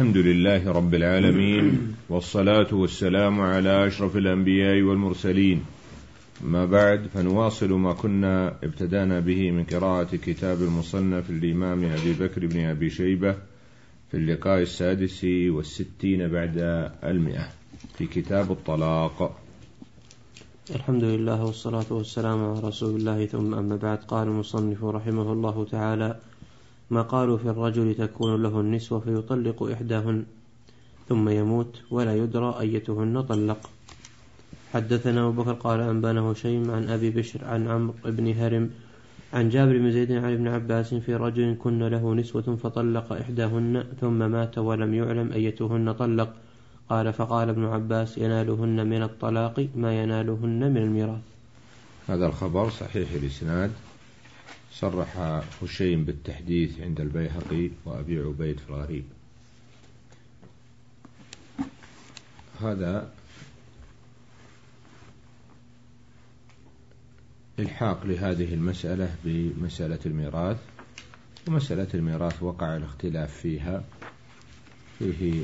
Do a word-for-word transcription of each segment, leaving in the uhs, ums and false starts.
الحمد لله رب العالمين، والصلاة والسلام على أشرف الأنبياء والمرسلين. ما بعد، فنواصل ما كنا ابتدانا به من قراءة كتاب المصنف الإمام أبي بكر بن أبي شيبة في اللقاء السادس والستين بعد المئة في كتاب الطلاق. الحمد لله والصلاة والسلام على رسول الله، ثم أما بعد. قال المصنف رحمه الله تعالى: ما قالوا في الرجل تكون له النسوة فيطلق إحداهن ثم يموت ولا يدرى أيتهن طلق. حدثنا أبو بكر قال أنبانه هشيم عن أبي بشر عن عمرو بن هرم عن جابر بن زيد عن ابن عباس في رجل كن له نسوة فطلق إحداهن ثم مات ولم يعلم أيتهن طلق. قال: فقال ابن عباس: ينالهن من الطلاق ما ينالهن من الميراث. هذا الخبر صحيح الإسناد، صرح هشيم بالتحديث عند البيهقي وأبي عبيد في الغريب. هذا الحاق لهذه المسألة بمسألة الميراث، ومسألة الميراث وقع الاختلاف فيها. فيه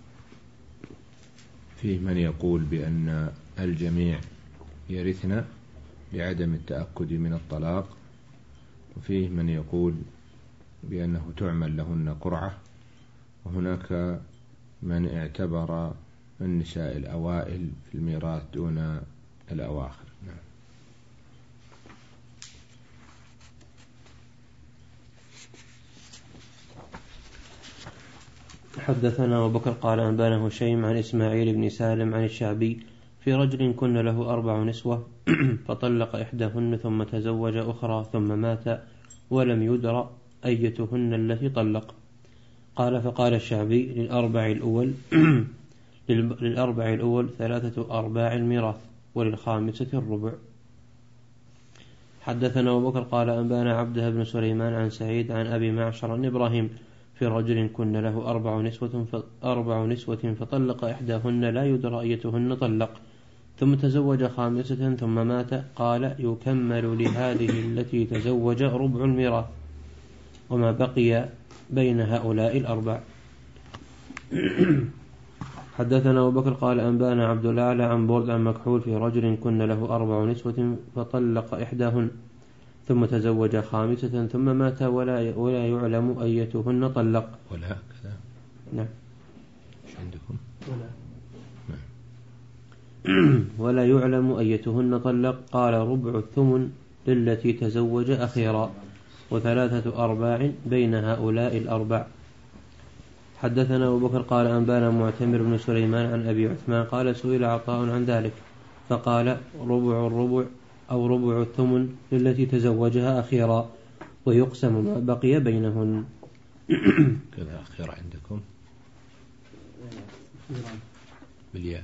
فيه من يقول بأن الجميع يرثن لعدم التأكد من الطلاق، وفيه من يقول بأنه تعمل لهن قرعة، وهناك من اعتبر النساء الأوائل في الميراث دون الأواخر. نعم. حدثنا أبو بكر قال أنبانه هشيم عن إسماعيل بن سالم عن الشعبي في رجل كن له أربع نسوة فطلق إحداهن ثم تزوج أخرى ثم مات ولم يدر أيتهن التي طلق. قال: فقال الشعبي: للأربع الأول للأربع الأول ثلاثة أرباع الميراث وللخامسة الربع. حدثنا أبو بكر قال أنبانا عبده بن سليمان عن سعيد عن أبي معشر عن إبراهيم في رجل كن له أربع نسوة أربع نسوة فطلق إحداهن لا يدرى أيتهن طلق ثم تزوج خامسة ثم مات. قال: يكمل لهذه التي تزوج ربع الميراث وما بقي بين هؤلاء الأربع. حدثنا أبو بكر قال أنبانا عبد الأعلى عن برد عن مكحول في رجل كن له أربع نسوة فطلق إحداهن ثم تزوج خامسة ثم مات ولا ولا يعلم أيتهن طلق. ولا كذا. نعم. ايش عندكم؟ ولا نعم. ولا يعلم أيتهن طلق. قال: ربع الثمن للتي تزوج أخيرا وثلاثة أرباع بين هؤلاء الأربع. حدثنا أبو بكر قال أنبانا معتمر بن سليمان عن أبي عثمان قال: سئل عطاء عن ذلك فقال: ربع الربع أو ربع الثمن للتي تزوجها أخيرا ويقسم ما بقي بينهن. كذا أخيرا عندكم بالياء.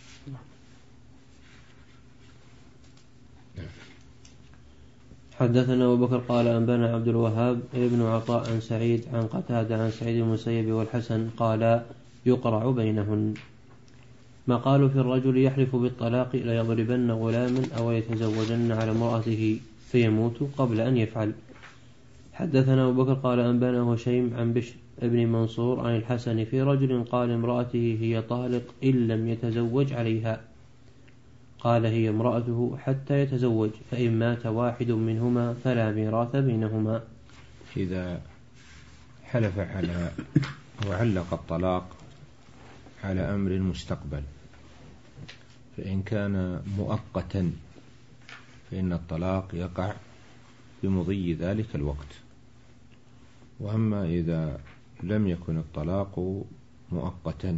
حدثنا أبو بكر قال أنبانا عبد الوهاب ابن عطاء عن سعيد عن قتادة عن سعيد المسيب والحسن قال: يقرع بينهن. ما قالوا في الرجل يحلف بالطلاق لا يضربن غلاما أو يتزوجن على امرأته فيموت قبل أن يفعل. حدثنا أبو بكر قال أنبانا هشيم عن بشر ابن منصور عن الحسن في رجل قال امرأته هي طالق إن لم يتزوج عليها. قال: هي امرأته حتى يتزوج، فإن مات واحد منهما فلا ميراث بينهما. إذا حلف على وعلق الطلاق على أمر مستقبل، فإن كان مؤقتا فإن الطلاق يقع بمضي ذلك الوقت. وأما إذا لم يكن الطلاق مؤقتا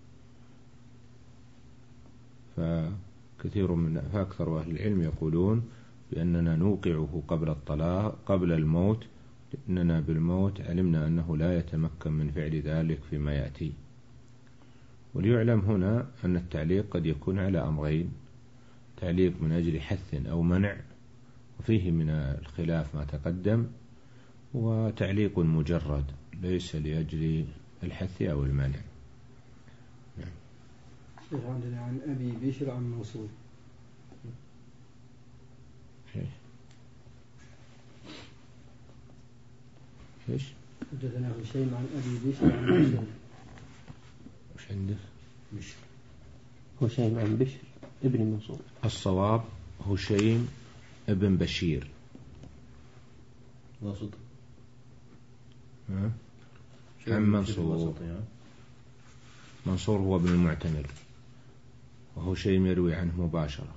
فكثير من فأكثر أهل العلم يقولون بأننا نوقعه قبل الطلاق قبل الموت، لأننا بالموت علمنا أنه لا يتمكن من فعل ذلك فيما يأتي. وليعلم هنا أن التعليق قد يكون على أمرين: تعليق من أجل حث أو منع، وفيه من الخلاف ما تقدم، وتعليق مجرد ليس لأجل الحث أو المنع. نعم. عندنا عن أبي بشر عن منصور. إيش؟ حدثنا هشيم عن أبي بشر عن منصور. عندك؟ بشر. هشيم عن بشر ابن منصور. الصواب هشيم ابن بشير. واسط. عن منصور. منصور هو ابن المعتمر، وهشيم يروي عنه مباشرة.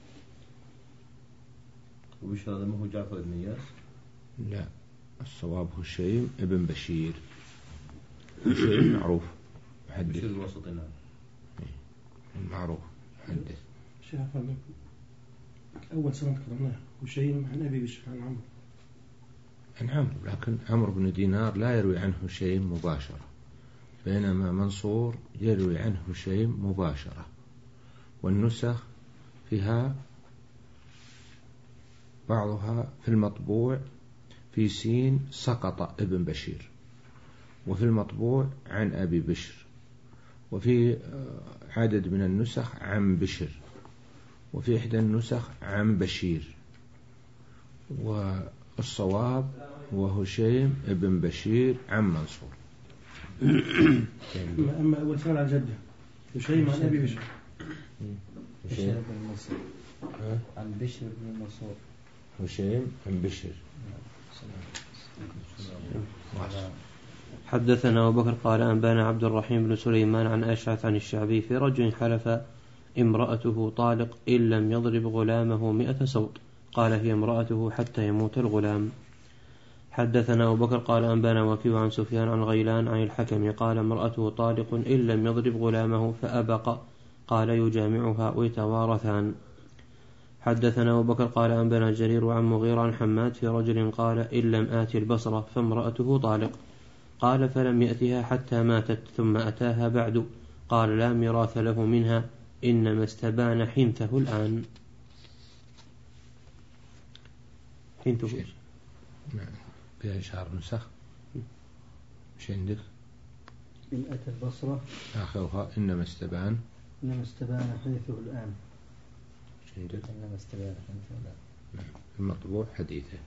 وبشر هذا ما هو جعفر بن إياس؟ لا، الصواب هشيم ابن بشير. هشيم معروف محدث. بشير الوسط. نعم معروف محدث. شيخ أول سنة تكلمناه هشيم عن أبي بشر عن عمرو. عن عمرو، لكن عمرو بن دينار لا يروي عنه هشيم مباشرة، بينما منصور يروي عنه هشيم مباشرة، والنسخ فيها بعضها في المطبوع في سين سقط ابن بشير، وفي المطبوع عن أبي بشر، وفي عدد من النسخ عن بشر، وفي إحدى النسخ عن بشير. والصواب هو هشيم ابن بشير عن منصور. أما أول سنة عن جده هشيم عن أبي بشر. بشر بن منصور عن بشر بن منصور. هشيم عن بشر. حدثنا أبو بكر قال أنبانا عبد الرحيم بن سليمان عن أشعث عن الشعبي في رجل حلف امرأته طالق إن لم يضرب غلامه مئة صوت، قال هي امرأته حتى يموت الغلام. حدثنا أبو بكر قال أنبانا وكيع عن سفيان عن غيلان عن الحكم قال امرأته طالق إن لم يضرب غلامه فأبق، قال يجامعها ويتوارثان. حدثنا أبو بكر قال أنبانا جرير عن مغيرة عن حماد في رجل قال إن لم آتي البصرة فامرأته طالق، قال فلم يأتها حتى ماتت ثم أتاها بعد، قال لا ميراث له منها إنما استبان حنثه الآن. حنثه فيها إشعار نسخ. مش عندك؟ إن أتى البصرة آخرها إنما استبان. إنما استبان حنثه الآن. مش عندك؟ إنما استبان حنثه الآن. نعم. المطبوع حديثه.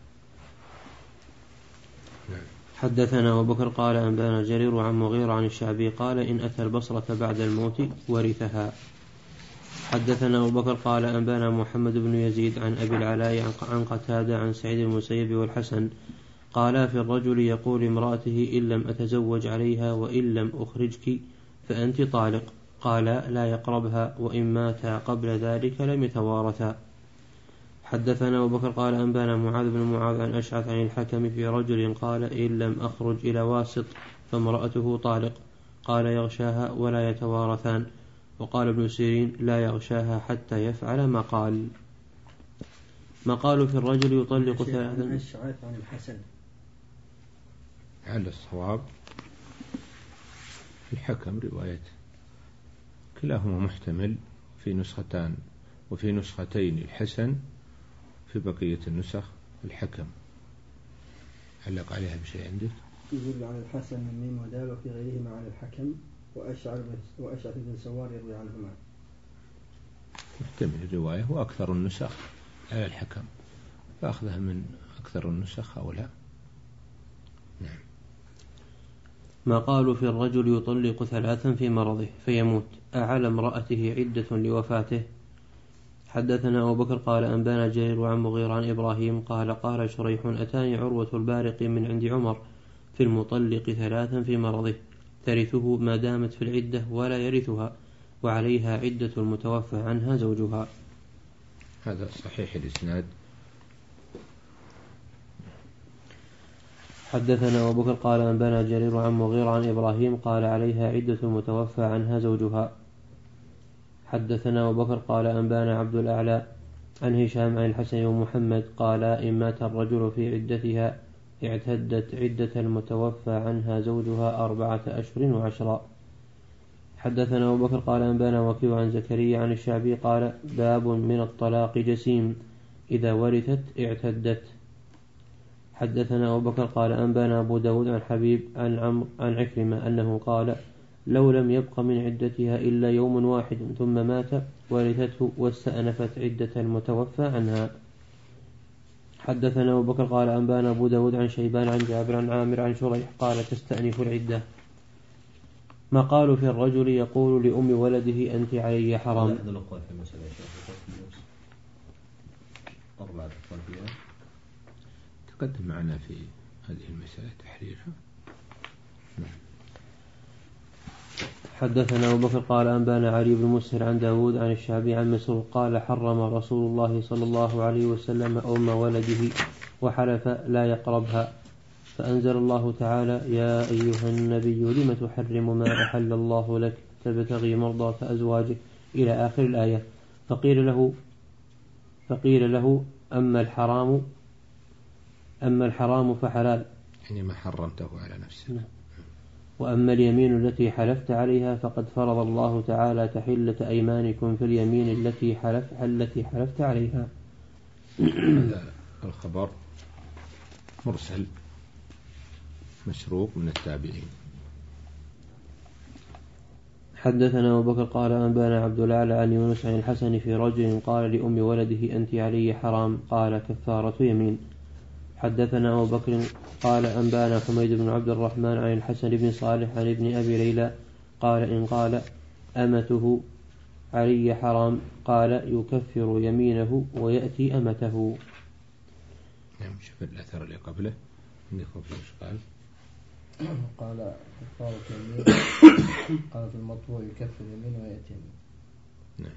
نعم. حدثنا أبو بكر قال أنبانا جرير عن مغيرة عن الشعبي قال إن أتى البصرة بعد الموت ورثها. حدثنا أبو بكر قال أنبانا محمد بن يزيد عن أبي العلاء عن قتادة عن سعيد المسيب والحسن قالا في الرجل يقول امرأته إن لم أتزوج عليها وإن لم أخرجك فأنت طالق، قال لا يقربها وإن ماتا قبل ذلك لم يتوارثا. حدثنا أبو بكر قال أنبانا معاذ بن معاذ عن أشعث عن الحكم في رجل قال إن لم أخرج إلى واسط فامرأته طالق، قال يغشاها ولا يتوارثان. وقال ابن سيرين لا يغشاها حتى يفعل ما قال. ما قالوا في الرجل يطلق ثلاثا. أشعث عن الحسن. على الصواب الحكم رواية كلاهما محتمل في نسختان، وفي نسختين الحسن، في بقية النسخ الحكم. علق عليها بشيء عندك؟ يقول عن الحسن من ميم ودال، وفي غيرهما عن الحكم وأشعر وأشعر بن سوار يروي عنهما. محتمل الرواية، وأكثر النسخ على الحكم، فأخذها من أكثر النسخ أو لا. نعم. ما قالوا في الرجل يطلق ثلاثا في مرضه فيموت أعلى امرأته عدة لوفاته. حدثنا أبو بكر قال أنبانا جرير وعن مغيرة عن إبراهيم قال قال شريح أتاني عروة البارق من عند عمر في المطلق ثلاثا في مرضه ترثه ما دامت في العدة ولا يرثها، وعليها عدة المتوفى عنها زوجها. هذا صحيح الإسناد. حدثنا أبو بكر قال أنبانا جرير عن مغيرة عن إبراهيم قال عليها عدة المتوفى عنها زوجها. حدثنا أبو بكر قال أنبانا عبد الأعلى عن هشام عن الحسن ومحمد قال إن مات الرجل في عدتها اعتدت عدة المتوفى عنها زوجها أربعة أشهر وعشرا. حدثنا أبو بكر قال أنبانا وكيع عن زكريا عن الشعبي قال باب من الطلاق جسيم إذا ورثت اعتدت. حدثنا أبو بكر قال أنبانا أبو داود عن حبيب عن عمرو عن عكرمة أنه قال لو لم يبق من عدتها إلا يوم واحد ثم مات ورثته واستأنفت عدة المتوفى عنها. حدثنا أبو بكر قال أنبانا أبو داود عن شيبان عن جابر عن عامر عن شريح قال تستأنف العدة. ما قالوا في الرجل يقول لأم ولده أنت علي حرام. أحد الأقوال في المسألة يا شيخ أربعة أقوال فيها تقدم معنا في هذه المسألة تحريرها. حدثنا أبو بكر قال أنبانا علي بن مسهر عن داود عن الشعبي عن مسروق قال حرم رسول الله صلى الله عليه وسلم أم ولده وحلف لا يقربها، فأنزل الله تعالى يا أيها النبي لم تحرم ما أحل الله لك تبتغي مرضاة أزواجك إلى آخر الآية. فقيل له فقيل له أما الحرام أما الحرام فحلال، يعني ما حرمته على نفسه، وأما اليمين التي حلفت عليها فقد فرض الله تعالى تحلة أيمانكم في اليمين التي حلف التي حلفت عليها. هذا الخبر مرسل مسروق من التابعين. حدثنا أبو بكر قال أنبانا عبد الأعلى عن يونس عن الحسن في رجل قال لأم ولده أنت علي حرام قال كفارة يمين. حدثنا أبو بكر قال أنبانا حميد بن عبد الرحمن عن الحسن بن صالح عن ابن أبي ليلى قال إن قال أمته علي حرام قال يكفر يمينه ويأتي أمته. نعم. شوف الأثر اللي قبله عندكم في إشكال. قال كفارة يمين قال في المطبوع يكفر يمين ويأتي يمين. نعم.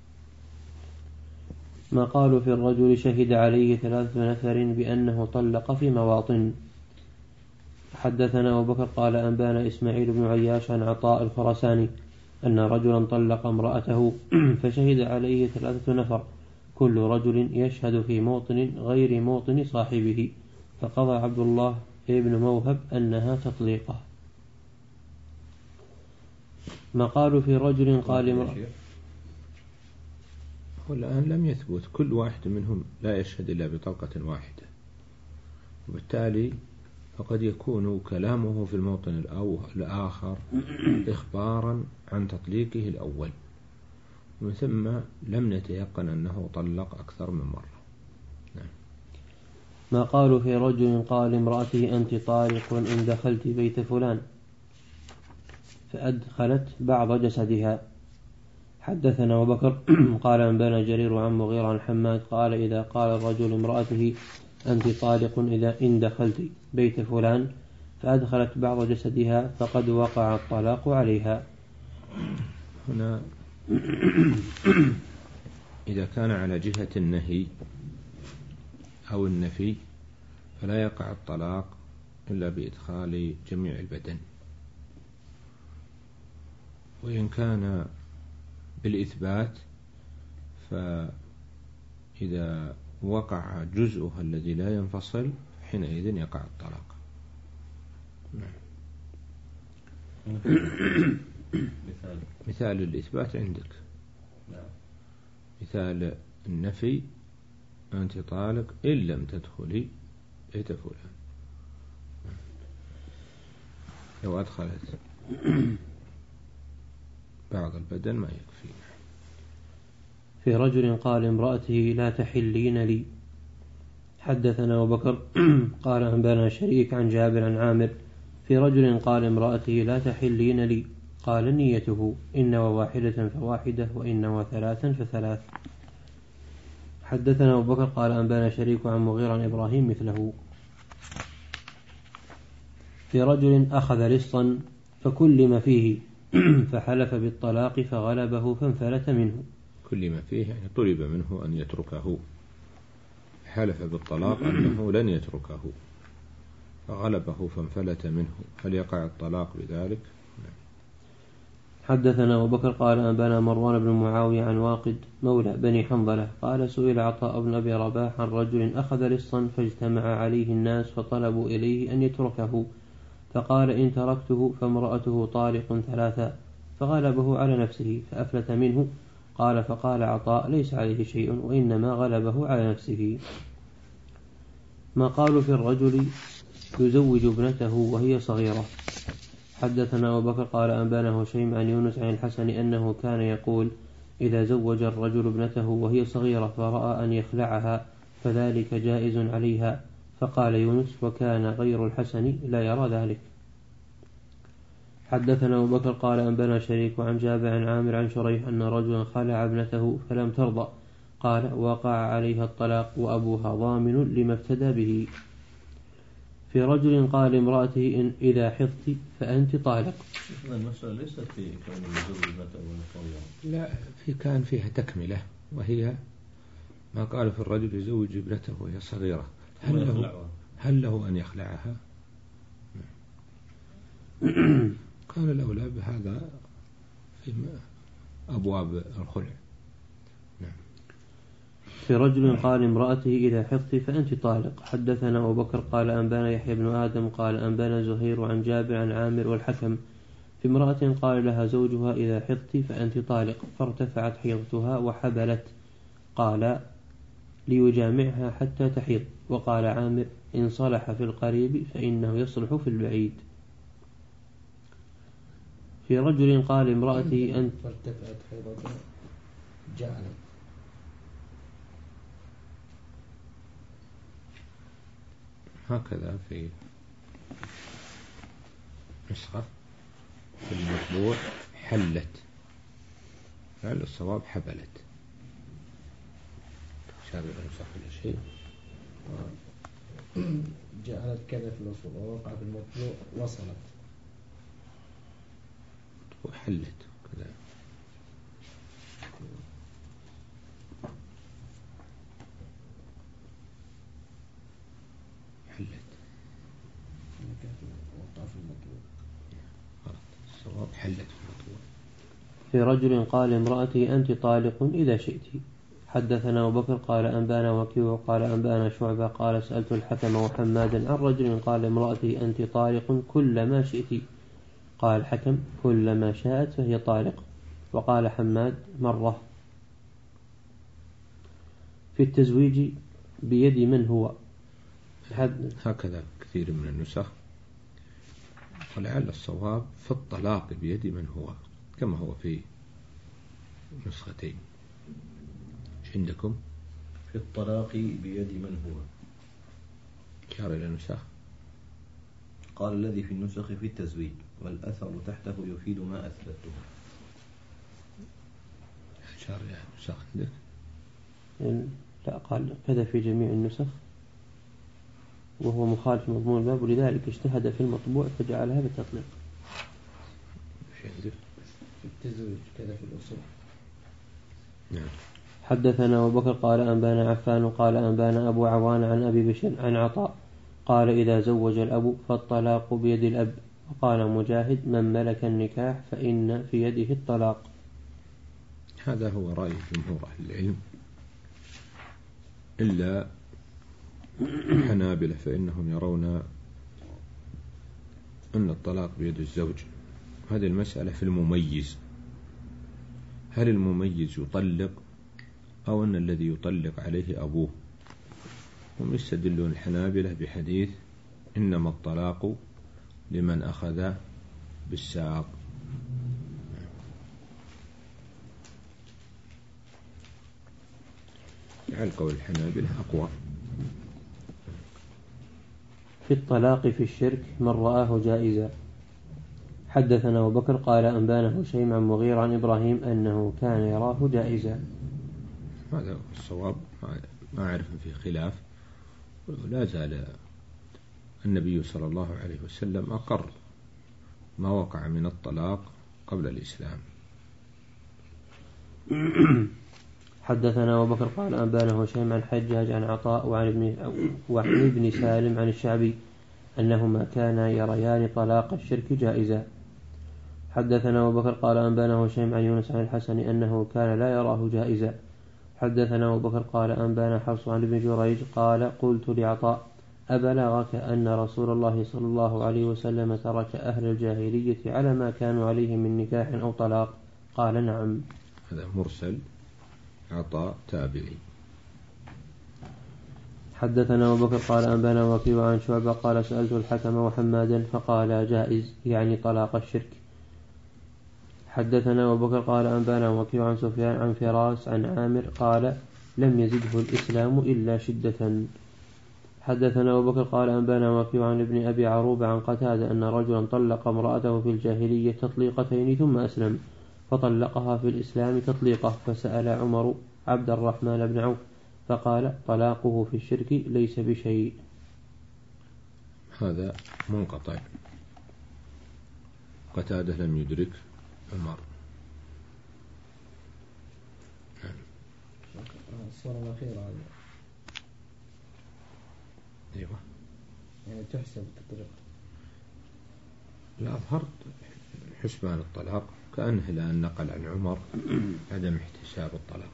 ما قالوا في الرجل شهد عليه ثلاثة نفر بأنه طلق في مواطن. حدثنا أبو بكر قال أنبانا إسماعيل بن عياش عن عطاء الخرساني أن رجلا طلق امرأته فشهد عليه ثلاثة نفر كل رجل يشهد في موطن غير موطن صاحبه، فقضى عبد الله ابن موهب أنها تطليقه. ما قالوا في رجل قال امرأة. والآن لم يثبت، كل واحد منهم لا يشهد إلا بطلقة واحدة، وبالتالي فقد يكون كلامه في الموطن الآخر إخبارا عن تطليقه الأول، ومن ثم لم نتيقن أنه طلق أكثر من مرة. نعم. ما قالوا في رجل قال امرأته أنت طالق إن دخلت بيت فلان فأدخلت بعض جسدها. حدثنا أبو بكر قال أنبانا جرير عن مغيرة عن حماد قال إذا قال الرجل امرأته أنت طالق إذا إن دخلت بيت فلان فأدخلت بعض جسدها فقد وقع الطلاق عليها. هنا إذا كان على جهة النهي أو النفي فلا يقع الطلاق إلا بإدخال جميع البدن، وإن كان بالإثبات فإذا وقع جزءها الذي لا ينفصل حينئذ يقع الطلاق. مثال مثال الإثبات عندك. مثال النفي أنت طالق إن لم تدخلي بيت فلان، لو أدخلت بعض البدن ما يكفي. في رجل قال امرأته لا تحلين لي. حدثنا أبو بكر قال أنبانا شريك عن جابر عن عامر في رجل قال امرأته لا تحلين لي قال نيته إن وواحدة فواحدة وإن وثلاثا فثلاث. حدثنا أبو بكر قال أنبانا شريك عن مغيرة عن إبراهيم مثله. في رجل أخذ لصا فكلم فيه فحلف بالطلاق فغلبه فانفلت منه. كل ما فيه يعني طلب منه أن يتركه، حلف بالطلاق أنه لن يتركه فغلبه فانفلت منه، هل يقع الطلاق بذلك؟ حدثنا أبو بكر قال أنبانا مروان بن معاوية عن واقد مولى بني حنظلة قال سئل عطاء بن أبي رباح عن رجل أخذ لصا فاجتمع عليه الناس فطلبوا إليه أن يتركه فقال إن تركته فامرأته طالق ثلاثا فغلبه على نفسه فأفلت منه. قال فقال عطاء ليس عليه شيء وإنما غلبه على نفسه. ما قالوا في الرجل يزوج ابنته وهي صغيرة. حدثنا أبو بكر قال أنبانا هشيم عن يونس عن الحسن أنه كان يقول إذا زوج الرجل ابنته وهي صغيرة فرأى أن يخلعها فذلك جائز عليها. فقال يونس وكان غير الحسن لا يرى ذلك. حدثنا أبو بكر قال أنبانا شريك عن جابر عن عامر عن شريح أن رجلا خلع ابنته فلم ترضى قال وقع عليها الطلاق وأبوها ضامن لما افتدى به. في رجل قال امرأته إن إذا حفظت فأنت طالق. المسألة ليست في كون الزوج ابنته والطلاق، لا، في كان فيها تكملة، وهي ما قال في الرجل يزوج ابنته وهي صغيرة، هل له, هل له أن يخلعها؟ قال الأولى بهذا في أبواب الخلع. في رجل قال امرأته إذا حفظت فأنت طالق. حدثنا أبو بكر قال أنبانا يحيى بن آدم قال أنبانا زهير عن جابر عن عامر والحكم في امرأة قال لها زوجها إذا حفظت فأنت طالق فارتفعت حيضتها وحبلت، قال ليجامعها حتى تحيض. وقال عامر إن صلح في القريب فإنه يصلح في البعيد. في رجل قال امرأته أنت فارتفعت حيضتها جعلت هكذا في نسخة في المطبوع حلت، فعل الصواب حبلت. شابه نسخ كل شيء جعلت كذا في الأصول ووقع في المطبوع وصلت وحلت كذا. حلت وقع في المطبوع الصواب حلت في المطبوع. في رجل قال امرأتي أنت طالق إذا شئت. حدثنا أبو بكر قال أنبانا وكيع قال أنبانا شعبة قال سألت الحكم وحمادا عن رجل قال امرأتي أنت طالق كل ما شئت. قال الحكم كل ما شاءت فهي طالق. وقال حماد مرة. في التزويج بيد من هو. هكذا كثير من النسخ، ولعل الصواب في الطلاق بيد من هو كما هو في نسختين. ايش عندكم؟ في الطلاق بيد من هو شار إلى النسخ. قال الذي في النسخ في التزويج والأثر تحته يفيد ما أثبته. شار إلى النسخ عندك؟ لا، قال كذا في جميع النسخ وهو مخالف مضمون الباب، ولذلك اجتهد في المطبوع فجعلها بالتطليق. ايش عندك؟ في التزويج كذا في الأصول. نعم. حدثنا أبو بكر قال أنبانا عفان قال أنبانا أبو عوان عن أبي بشر عن عطاء قال إذا زوج الأب فالطلاق بيد الأب. وقال مجاهد من ملك النكاح فإن في يده الطلاق. هذا هو رأي جمهور أهل العلم إلا الحنابلة، فإنهم يرون أن الطلاق بيد الزوج. هذه المسألة في المميز، هل المميز يطلق أو أن الذي يطلق عليه أبوه؟ هم يستدلون الحنابلة بحديث إنما الطلاق لمن أخذ بالساق. على قول الحنابلة أقوى. في الطلاق في الشرك من رآه جائزا. حدثنا أبو بكر قال أنبانا هشيم عن مغير عن إبراهيم أنه كان يراه جائزا. هذا الصواب، ما أعرف فيه خلاف. لا زال النبي صلى الله عليه وسلم أقر ما وقع من الطلاق قبل الإسلام. حدثنا أبو بكر قال أنبانا هشيم عن حجاج عن عطاء وعن ابن, وعن ابن سالم عن الشعبي أنهما كانا يريان طلاق الشرك جائزا. حدثنا أبو بكر قال أنبانا هشيم عن يونس عن الحسن أنه كان لا يراه جائزا. حدثنا أبو بكر قال أنبانا حفص عن ابن جريج قال قلت لعطاء أبلغك أن رسول الله صلى الله عليه وسلم ترك أهل الجاهلية على ما كانوا عليه من نكاح أو طلاق؟ قال نعم. هذا مرسل، عطاء تابعي. حدثنا أبو بكر قال أنبانا وكيع عن شعبة قال سألت الحكم وحمادا فقال جائز يعني طلاق الشرك. حدثنا أبو بكر قال أنبانا وكيع عن سفيان عن فراس عن عامر قال لم يزده الإسلام إلا شدة. حدثنا أبو بكر قال أنبانا وكيع عن ابن أبي عروبة عن قتادة أن رجلا طلق امرأته في الجاهلية تطليقتين ثم أسلم فطلقها في الإسلام تطليقة، فسأل عمر عبد الرحمن بن عوف فقال طلاقه في الشرك ليس بشيء. هذا منقطع، قتادة لم يدرك عمر. الصورة الأخيرة هذه أيوة يعني تحسب التطليق. لا أظهرت حسبان الطلاق كأنه الآن نقل عن عمر عدم احتساب الطلاق.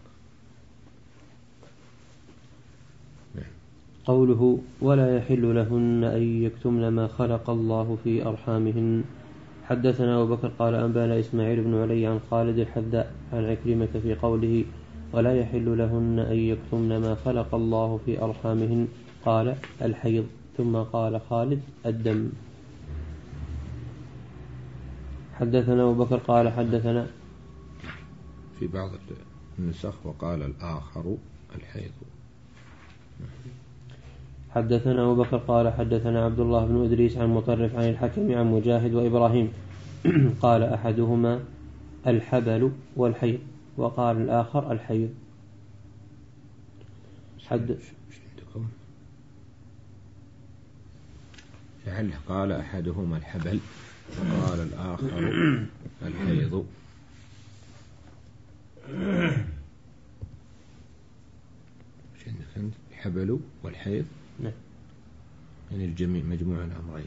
قوله ولا يحل لهن أن يكتمن ما خلق الله في أرحامهن. حدثنا أبو بكر قال أنبانا إسماعيل بن علي عن خالد الحذاء عن عكرمة في قوله ولا يحل لهن أن يكتمن ما خلق الله في أرحامهن قال الحيض، ثم قال خالد الدم. حدثنا أبو بكر قال حدثنا في بعض النسخ وقال الآخر الحيض. حدثنا أبو بكر قال حدثنا عبد الله بن إدريس عن مطرف عن الحكم عن مجاهد وإبراهيم قال أحدهما الحبل والحيض وقال الآخر الحيض. حد فعله قال أحدهما الحبل وقال الآخر الحيض. الحبل والحيض نعم. يعني الجميع مجموع الأمرين.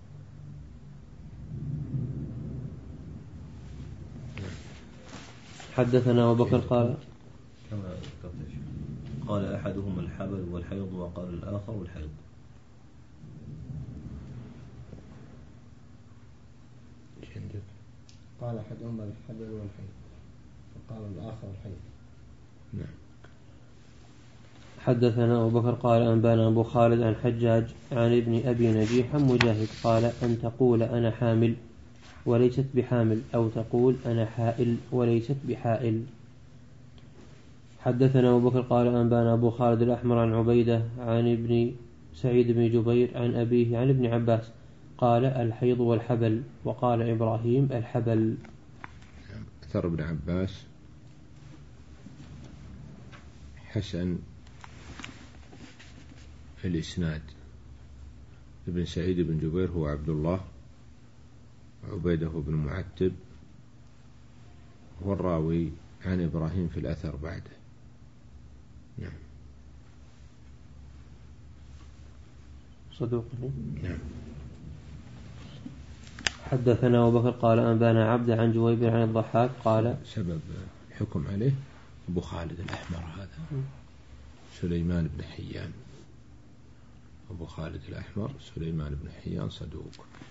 حدثنا أبو بكر قال كما قال أحدهما الحبل والحيض وقال الآخر الحيض. قال أحدهما الحبل والحيض وقال الآخر الحيض. نعم. حدثنا أبو بكر قال أنبانا أبو خالد عن حجاج عن ابن أبي نجيح عن مجاهد قال أن تقول أنا حامل وليست بحامل أو تقول أنا حائل وليست بحائل. حدثنا أبو بكر قال أنبانا أبو خالد الأحمر عن عبيدة عن ابن سعيد بن جبير عن أبيه عن ابن عباس قال الحيض والحبل وقال إبراهيم الحبل. أثر ابن عباس حسن في الإسناد. ابن سعيد بن جبير هو عبد الله، عبيده بن معتب هو الراوي عن إبراهيم في الأثر بعده. نعم. صدوق. نعم. حدثنا أبو بكر قال أنبانا عبد عن جويبر عن الضحاك قال سبب الحكم عليه أبو خالد الأحمر هذا سليمان بن حيان. أبو خالد الأحمر سليمان بن حيان صدوق.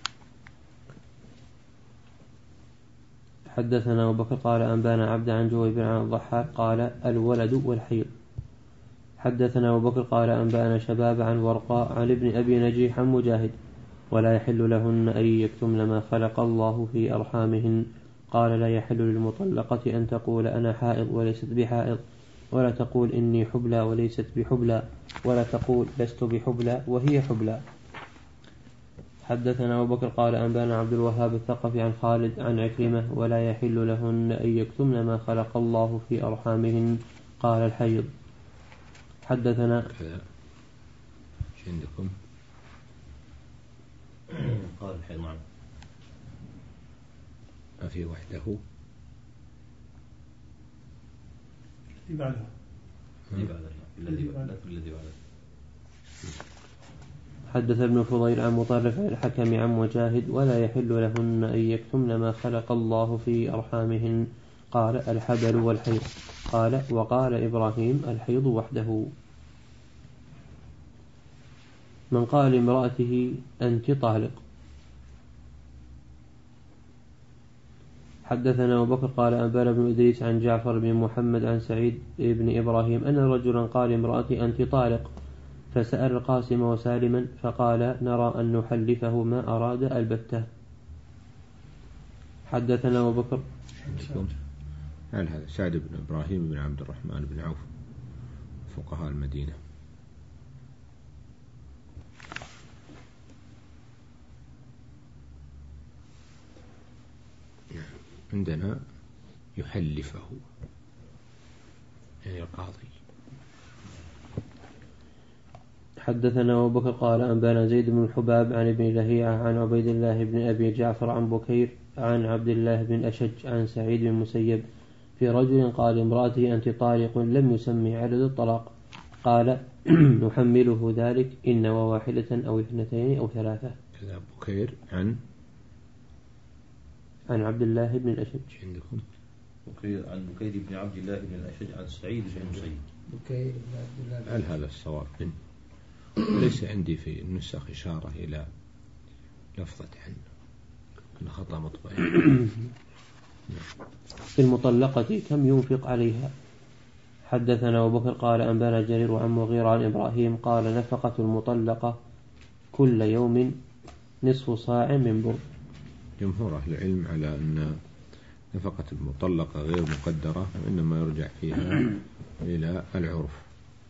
حدثنا أبو بكر قال أنبانا عبد عن جويبر عن الضحاك قال الولد والحيض. حدثنا أبو بكر قال أنبانا شباب عن ورقاء عن ابن أبي نجيح عن مجاهد ولا يحل لهن أن يكتمن ما خلق الله في أرحامهن قال لا يحل للمطلقة أن تقول أنا حائض وليست بحائض ولا تقول إني حبلى وليست بحبلى ولا تقول لست بحبلى وهي حبلى. حدثنا أبو بكر قال أنبانا عبد الوهاب الثقفي عن خالد عن عكرمة ولا يحل لهن أن يكتمن ما خلق الله في أرحامهن قال الحيض. حدثنا شو عندكم؟ قال الحيض. نعم. ما في وحده الذي بعدها الذي بعدها الذي بعدها الذي بعدها. حدث ابن فضيل عن مطرف عن الحكم عن مجاهد ولا يحل لهن أن يكتمن ما خلق الله في أرحامهن قال الحبل والحيض قال وقال إبراهيم الحيض وحده. من قال لامرأته أنت طالق. حدثنا أبو بكر قال أنبانا بن إدريس عن جعفر بن محمد عن سعيد بن إبراهيم أن رجلا قال لامرأته أنت طالق فسأل القاسم وسالما فقال نرى أن نحلفه ما أراد البتة. حدثنا أبو بكر هل هذا سعد بن إبراهيم بن عبد الرحمن بن عوف فقهاء المدينة. عندنا يحلفه يعني القاضي. حدثنا أبو بكر قال أنبانا زيد بن الحباب عن ابن لهيعة عن عبيد الله بن أبي جعفر عن بكير عن عبد الله بن أشج عن سعيد بن مسيب في رجل قال امرأته أنت طالق لم يسمي عدد الطلاق قال نحمله ذلك إن وواحدة أو اثنتين أو ثلاثة. كذا بكير عن عن عبد الله بن الأشج عندكم بكير عن بكير بن عبد الله بن الأشج عن سعيد بن مسيب. بكير بن عبد الله هل هذا الصواب؟ ليس عندي في النسخ إشارة إلى لفظة عن كن خطأ مطبعي. في المطلقة كم ينفق عليها؟ حدثنا أبو بكر قال أنبانا جرير عن مغيرة عن إبراهيم قال نفقة المطلقة كل يوم نصف صاع من بر. جمهور أهل العلم على أن نفقة المطلقة غير مقدرة وإنما يرجع فيها إلى العرف.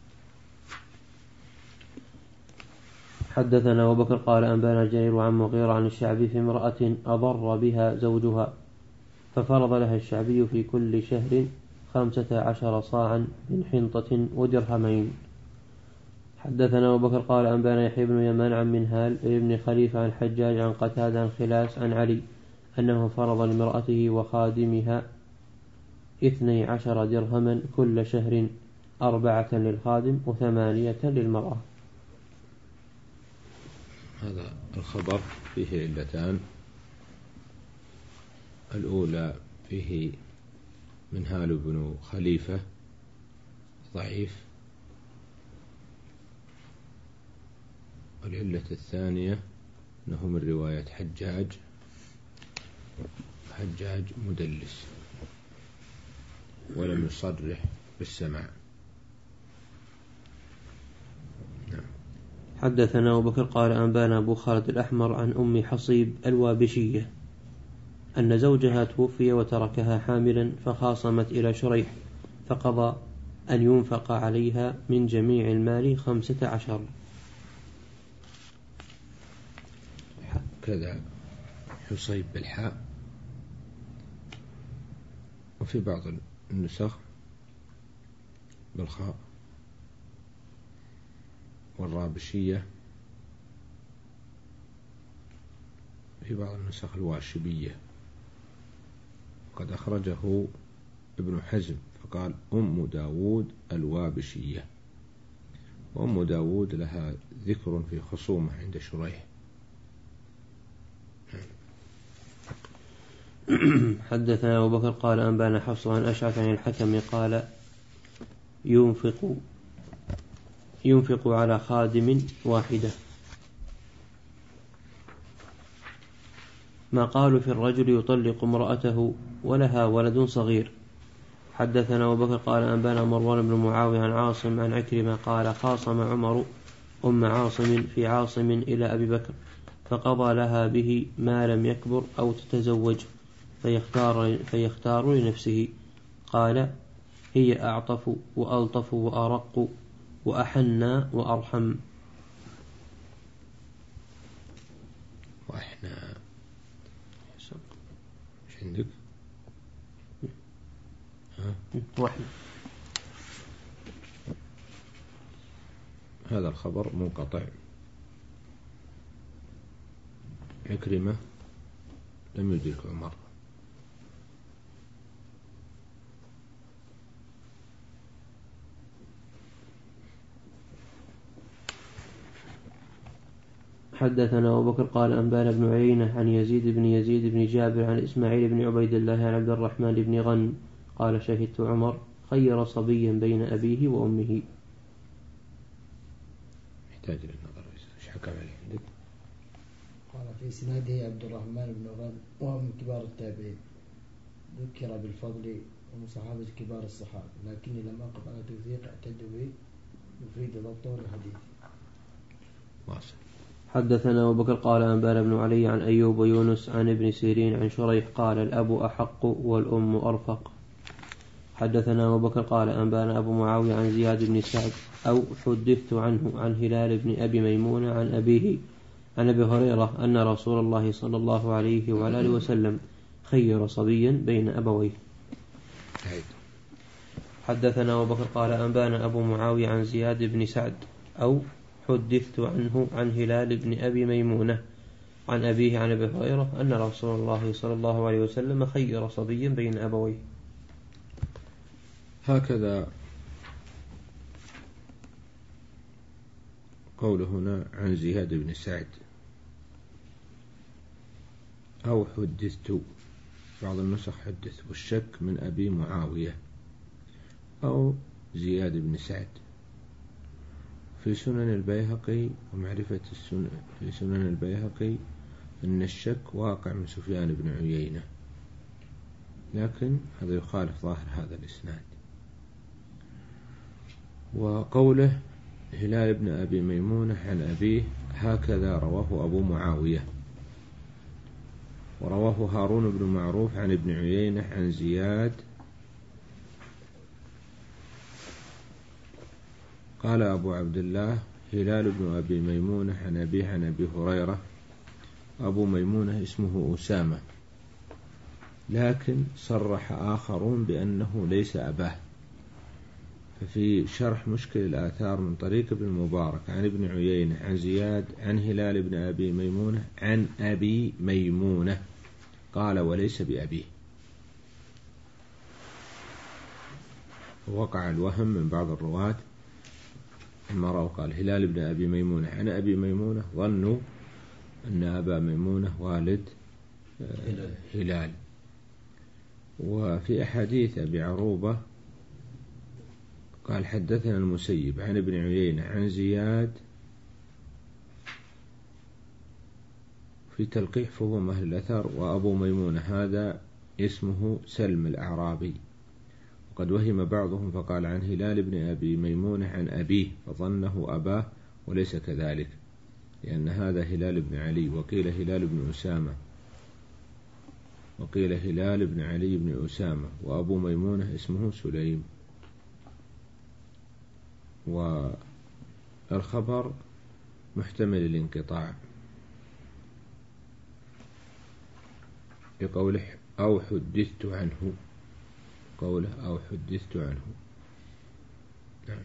حدثنا أبو بكر قال أنبانا جرير عن مغيرة عن الشعبي في امرأة أضر بها زوجها ففرض لها الشعبي في كل شهر خمسة عشر صاعا من حنطة ودرهمين. حدثنا أبو بكر قال أنبانا يحيى بن يمان عن منهال ابن خليفة عن حجاج عن قتادة عن خلاس عن علي أنه فرض لامرأته وخادمها اثني عشر درهما كل شهر أربعة للخادم وثمانية للمرأة. هذا الخبر فيه علتان. الأولى فيه منهال بن خليفة ضعيف، والعلة الثانية أنه من رواية حجاج حجاج مدلس ولم يصرح بالسماع. حدثنا أبو بكر قال أنبانا أبو خالد الأحمر عن أم حصيب الوابشية أن زوجها توفي وتركها حاملا فخاصمت إلى شريح فقضى أن ينفق عليها من جميع المال خمسة عشر. كذا حصيب بالحاء، وفي بعض النسخ بالخاء، والرابشية في بعض النسخ الواشبية. قد أخرجه ابن حزم فقال أم داود الوابشية، وأم داود لها ذكر في خصومة عند شريح. حدثنا أبو بكر قال أنبانا حفص عن أشعث عن الحكم قال ينفق ينفق على خادم واحدة. ما قالوا في الرجل يطلق امرأته ولها ولد صغير. حدثنا أبو بكر قال أنبانا مروان بن معاوية عن عاصم عن عكرمة قال خاصم عمر أم عاصم في عاصم إلى أبي بكر فقضى لها به ما لم يكبر أو تتزوج فيختار, فيختار لنفسه. قال هي أعطف وألطف وأرق وأحنى وأرحم. وإحنا إيش عندك؟ ها؟ وإحنا. هذا الخبر منقطع. عكرمة لم يدرك عمر. حدثنا أبو بكر قال أنبانا بن عيينة عن يزيد بن يزيد بن جابر عن إسماعيل بن عبيد الله عن عبد الرحمن بن غنم قال شهدت عمر خير صبيا بين أبيه وأمه. يحتاج للنظر. إيش حكم عليه عندك؟ قال في سناده عبد الرحمن بن غنم وهو من كبار التابعين، ذكر بالفضل ومن صحابة كبار الصحابة، لكني لم أقف على توثيق اعتد به يفيد ضبطه الحديث. واصل. حدثنا أبو بكر قال أنبانا بن علي عن أيوب ويونس عن ابن سيرين عن شريح قال الأب أحق والأم أرفق. حدثنا أبو بكر قال أنبانا أبو معاوية عن زياد بن سعد أو حدثت عنه عن هلال بن أبي ميمون عن أبيه عن أبي هريرة أن رسول الله صلى الله عليه وعلى آله وسلم خير صبيا بين أبويه. حدثنا أبو بكر قال أنبانا أبو معاوية عن زياد بن سعد أو حدثت عنه عن هلال بن أبي ميمونة عن أبيه عن أبي هريرة أن رسول الله صلى الله عليه وسلم خير صبيا بين أبويه. هكذا قوله هنا عن زياد بن سعد أو حدثت، بعض النسخ حدث، والشك من أبي معاوية أو زياد بن سعد. في سنن البيهقي ومعرفة السنن في سنن البيهقي أن الشك واقع من سفيان بن عيينة، لكن هذا يخالف ظاهر هذا الإسناد. وقوله هلال بن أبي ميمونة عن أبيه هكذا رواه أبو معاوية، ورواه هارون بن معروف عن ابن عيينة عن زياد. قال أبو عبد الله هلال بن أبي ميمونة عن أبيه عن أبي هريرة. أبو ميمونة اسمه أسامة، لكن صرح آخرون بأنه ليس أباه. ففي شرح مشكل الآثار من طريق ابن المبارك عن ابن عيينة عن زياد عن هلال بن أبي ميمونة عن أبي ميمونة قال وليس بأبيه. وقع الوهم من بعض الرواة لما رأوا قال هلال بن أبي ميمونة عن أبي ميمونة، ظنوا أن أبا ميمونة والد هلال. وفي أحاديث أبي عروبة قال حدثنا المسيب عن ابن عيينة عن زياد في تلقيح فهم أهل الأثر، وأبو ميمونة هذا اسمه سلم الأعرابي. وقد وهم بعضهم فقال عن هلال بن أبي ميمونة عن أبيه فظنه أباه، وليس كذلك، لأن هذا هلال بن علي، وقيل هلال بن أسامة، وقيل هلال بن علي بن أسامة، وأبو ميمونة اسمه سليم. والخبر محتمل الانقطاع بقوله أو حدثت عنه، قوله أو حدثت عنه. نعم.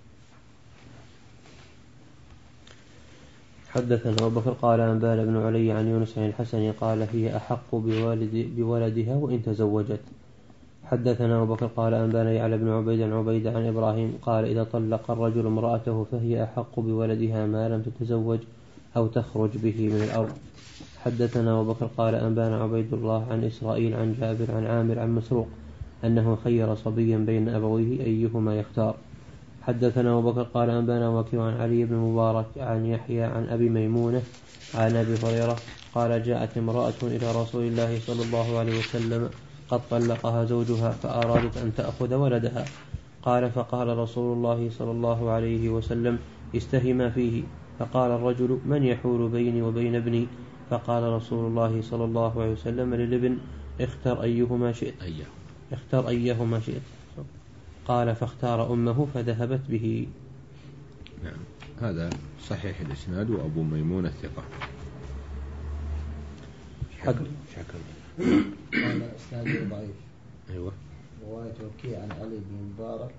حدثنا أبو بكر قال أنبانا بن علي عن يونس عن الحسن قال هي أحق بوالد بولدها وإن تزوجت. حدثنا أبو بكر قال أنبانا يعلى بن عبيد عن عبيد عن إبراهيم قال إذا طلق الرجل امرأته فهي أحق بولدها ما لم تتزوج أو تخرج به من الأرض. حدثنا أبو بكر قال أنبانا عبيد الله عن إسرائيل عن جابر عن عامر عن مسروق أنه خير صبيا بين أبويه أيهما يختار. حدثنا أبو بكر قال أنبانا وكيع عن علي بن مبارك عن يحيى عن أبي ميمونة عن أبي هريرة قال جاءت امرأة إلى رسول الله صلى الله عليه وسلم قد طلقها زوجها فأرادت أن تأخذ ولدها. قال فقال رسول الله صلى الله عليه وسلم استهما فيه. فقال الرجل من يحول بيني وبين ابني؟ فقال رسول الله صلى الله عليه وسلم للابن اختر أيهما شئت اختر أيهما شئت. قال فاختار أمه فذهبت به. نعم. هذا صحيح الإسناد، وأبو ميمونة ثقة. شكل شكل قال إسناده ضعيف. أيوة. رواية وكيع عن علي بن مبارك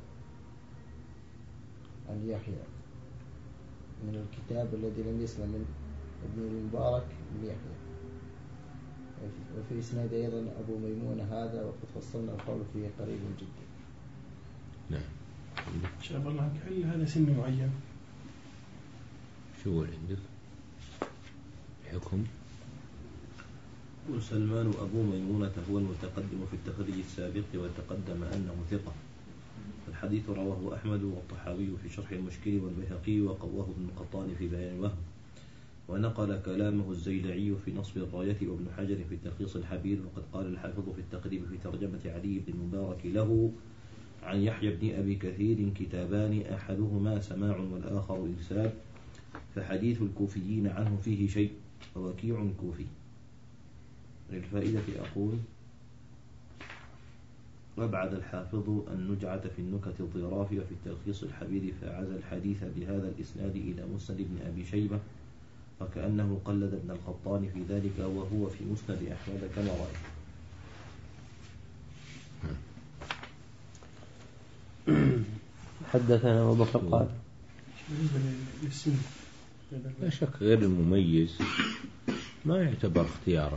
عن يحيى من الكتاب الذي لم يسمع من ابن المبارك من يحيى. وفي إسناد أيضا أبو ميمونة هذا، وقد فصلنا القول فيه قريب جدا. نعم. شاف الله هل هذا سن معين؟ شو عندك حكم؟ وسلمان أبو ميمونة هو المتقدم في التخريج السابق، وتقدم أنه ثقة. الحديث رواه أحمد والطحاوي في شرح المشكل والبيهقي، وقواه ابن القطان في بيان الوهم، ونقل كلامه الزيلعي في نصب الراية وابن حجر في التلخيص الحبير. وقد قال الحافظ في التقريب في ترجمة علي بن المبارك له عن يحيى بن أبي كثير كتابان أحدهما سماع والآخر إرسال، فحديث الكوفيين عنه فيه شيء، ووكيع كوفي. للفائدة أقول وابعد الحافظ النجعة في النكت الظرافية في التلخيص الحبير، فعزى الحديث بهذا الإسناد إلى مسند بن أبي شيبة، وكأنه قلد ابن القطان في ذلك، وهو في مسند أحمد كما رأي. حدثنا أبو بكر قال بالنسبة للسن لا شك غير المميز ما يعتبر اختياره،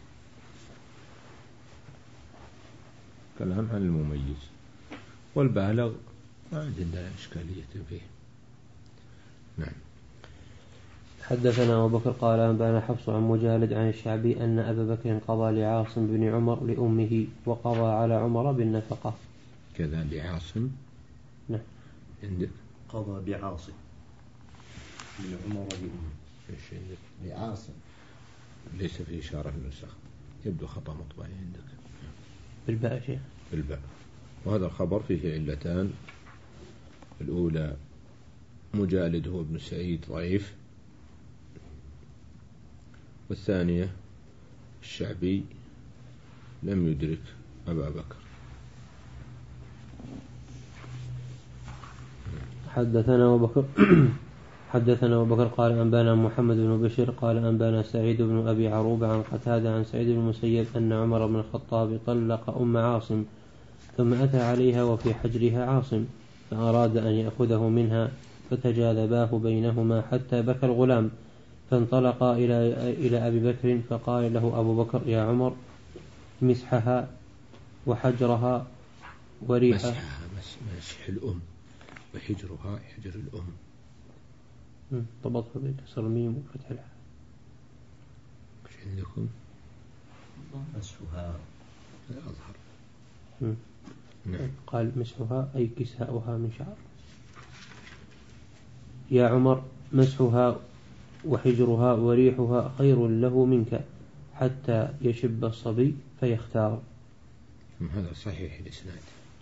كلام عن المميز، والبالغ ما عندنا إشكالية فيه. نعم. حدثنا أبو بكر قال أنبانا حفص عن مجالد عن الشعبي أن أبا بكر قضى لعاصم بن عمر لأمه وقضى على عمر بالنفقة. كذا لعاصم. نعم. عندك قضى بعاصم بن عمر لأمه. ايش عندك؟ لعاصم ليس في إشارة النسخ، يبدو خطأ مطبعي عندك. بالباء شيء. بالباء. وهذا الخبر فيه علتان، الأولى مجالد هو ابن سعيد ضعيف، والثانية الشعبي لم يدرك أبا بكر. حدثنا أبو بكر حدثنا أبو بكر قال أنبانا محمد بن بشير قال أنبانا سعيد بن أبي عروبة عن قتادة عن سعيد بن المسيب أن عمر بن الخطاب طلق أم عاصم ثم أتى عليها وفي حجرها عاصم فأراد أن يأخذه منها فتجاذباه بينهما حتى بكى الغلام، فانطلقا إلى إلى أبي بكر فقال له أبو بكر يا عمر مسحها وحجرها وريحها. مسحها مسح الأم وحجرها حجر الأم. طبطها بكسر الميم وفتح الحاء. ايش عندكم؟ مسحها الأظهر. نعم. قال مسحها أي كساؤها من شعر. يا عمر مسحها وحجرها وريحها خير له منك حتى يشب الصبي فيختار. هذا صحيح الإسناد.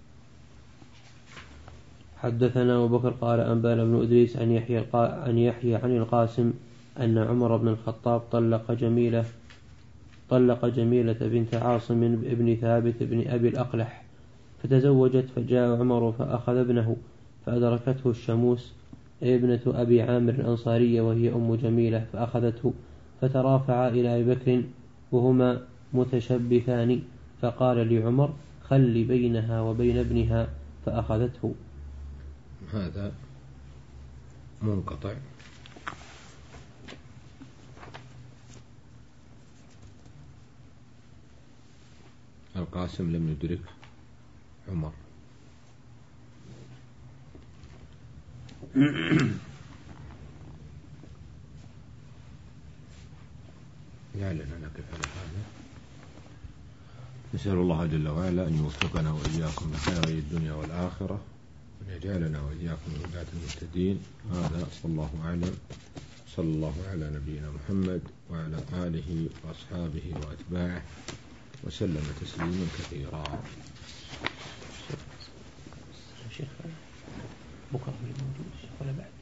حدثنا أبو بكر قال أنبانا بن إدريس عن يحيى عن يحيى عن القاسم أن عمر بن الخطاب طلق جميلة طلق جميلة بنت عاصم ابن ثابت بن أبي الأقلح فتزوجت، فجاء عمر فأخذ ابنه فأدركته الشموس ابنة أبي عامر الأنصارية وهي أم جميلة فأخذته، فترافعا إلى أبي بكر وهما متشبثان، فقال لعمر خل بينها وبين ابنها، فأخذته. هذا منقطع. القاسم لم يدرك عمر. لعلنا نقف على هذا. نسأل الله جل وعلا أن يوفقنا وإياكم لخير الدنيا والآخرة، وأن يجعلنا وإياكم من هداة المهتدين. هذا صلى الله أعلم. صلى الله على نبينا محمد وعلى آله وأصحابه وأتباعه وسلم تسليما كثيرا. بكرة ولا بعد؟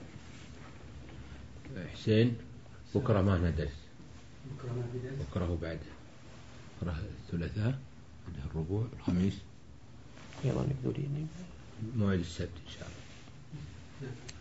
حسين بكرة ما ندرس، بكرة بعد بكرة الثلاثاء عندها الربوع الخميس يلا نقدر موعد السبت إن شاء الله.